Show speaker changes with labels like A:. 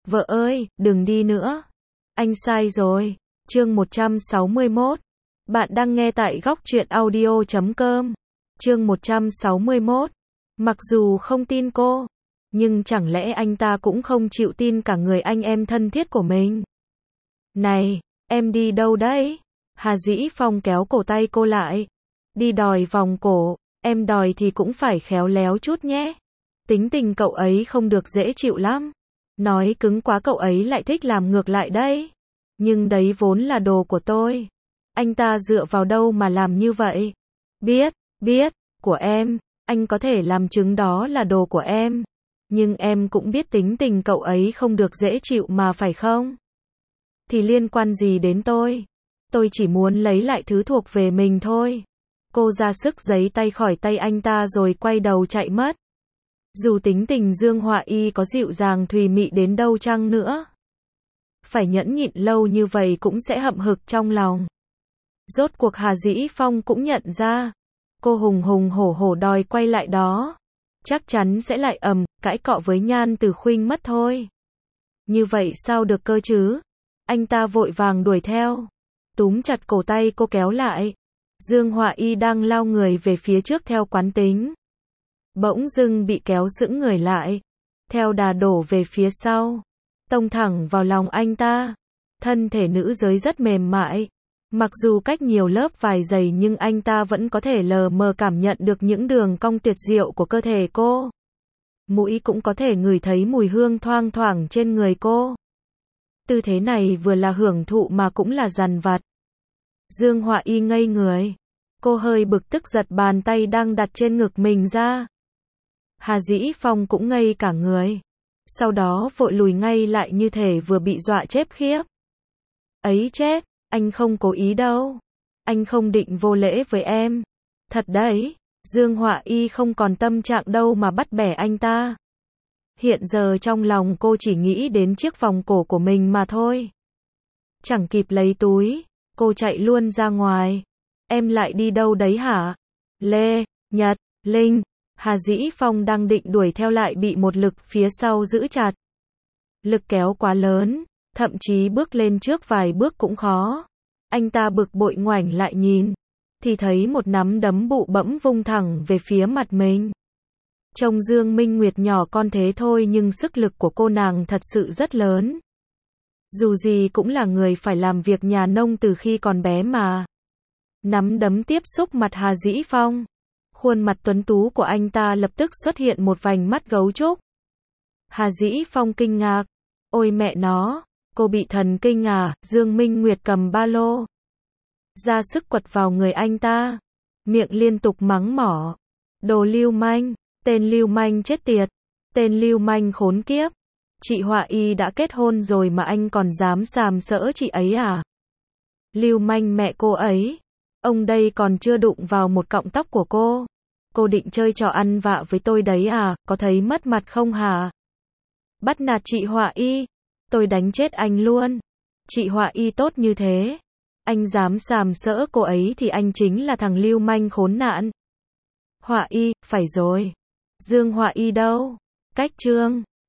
A: Vợ ơi, đừng đi nữa. Anh sai rồi. Chương 161. Bạn đang nghe tại góc truyện audio.com. Chương 161. Mặc dù không tin cô, nhưng chẳng lẽ anh ta cũng không chịu tin cả người anh em thân thiết của mình? Này, em đi đâu đấy? Hà Dĩ Phong kéo cổ tay cô lại. Đi đòi vòng cổ, em đòi thì cũng phải khéo léo chút nhé. Tính tình cậu ấy không được dễ chịu lắm. Nói cứng quá cậu ấy lại thích làm ngược lại đấy. Nhưng đấy vốn là đồ của tôi. Anh ta dựa vào đâu mà làm như vậy? Biết, của em, anh có thể làm chứng đó là đồ của em. Nhưng em cũng biết tính tình cậu ấy không được dễ chịu mà phải không? Thì liên quan gì đến tôi? Tôi chỉ muốn lấy lại thứ thuộc về mình thôi. Cô ra sức giấy tay khỏi tay anh ta rồi quay đầu chạy mất. Dù tính tình Dương Họa Y có dịu dàng thùy mị đến đâu chăng nữa, phải nhẫn nhịn lâu như vậy cũng sẽ hậm hực trong lòng. Rốt cuộc Hà Dĩ Phong cũng nhận ra, cô hùng hùng hổ hổ đòi quay lại đó, chắc chắn sẽ lại cãi cọ với Nhan Tử Khuynh mất thôi. Như vậy sao được cơ chứ? Anh ta vội vàng đuổi theo, túm chặt cổ tay cô kéo lại. Dương Họa Y đang lao người về phía trước theo quán tính, bỗng dưng bị kéo sững người lại, theo đà đổ về phía sau, tông thẳng vào lòng anh ta. Thân thể nữ giới rất mềm mại, mặc dù cách nhiều lớp vải dày nhưng anh ta vẫn có thể lờ mờ cảm nhận được những đường cong tuyệt diệu của cơ thể cô. Mũi cũng có thể ngửi thấy mùi hương thoang thoảng trên người cô. Tư thế này vừa là hưởng thụ mà cũng là dằn vặt. Dương Họa Y ngây người. Cô hơi bực tức giật bàn tay đang đặt trên ngực mình ra. Hà Dĩ Phong cũng ngây cả người. Sau đó vội lùi ngay lại như thể vừa bị dọa chết khiếp. Ấy chết, anh không cố ý đâu. Anh không định vô lễ với em. Thật đấy, Dương Họa Y không còn tâm trạng đâu mà bắt bẻ anh ta. Hiện giờ trong lòng cô chỉ nghĩ đến chiếc vòng cổ của mình mà thôi. Chẳng kịp lấy túi, cô chạy luôn ra ngoài. Em lại đi đâu đấy hả? Lê, Nhật, Linh. Hà Dĩ Phong đang định đuổi theo lại bị một lực phía sau giữ chặt. Lực kéo quá lớn, thậm chí bước lên trước vài bước cũng khó. Anh ta bực bội ngoảnh lại nhìn, thì thấy một nắm đấm bụ bẫm vung thẳng về phía mặt mình. Trông Dương Minh Nguyệt nhỏ con thế thôi nhưng sức lực của cô nàng thật sự rất lớn. Dù gì cũng là người phải làm việc nhà nông từ khi còn bé mà. Nắm đấm tiếp xúc mặt Hà Dĩ Phong. Khuôn mặt tuấn tú của anh ta lập tức xuất hiện một vành mắt gấu trúc. Hà Dĩ Phong kinh ngạc. Ôi mẹ nó, cô bị thần kinh à? Dương Minh Nguyệt cầm ba lô ra sức quật vào người anh ta, miệng liên tục mắng mỏ. Đồ lưu manh, tên lưu manh chết tiệt, tên lưu manh khốn kiếp. Chị Họa Y đã kết hôn rồi mà anh còn dám sàm sỡ chị ấy à? Lưu manh mẹ cô ấy. Ông đây còn chưa đụng vào một cọng tóc của cô. Cô định chơi trò ăn vạ với tôi đấy à? Có thấy mất mặt không hả? Bắt nạt chị Họa Y, tôi đánh chết anh luôn. Chị Họa Y tốt như thế, anh dám sàm sỡ cô ấy thì anh chính là thằng lưu manh khốn nạn. Họa Y, phải rồi. Dương Họa Y đâu? Cách chương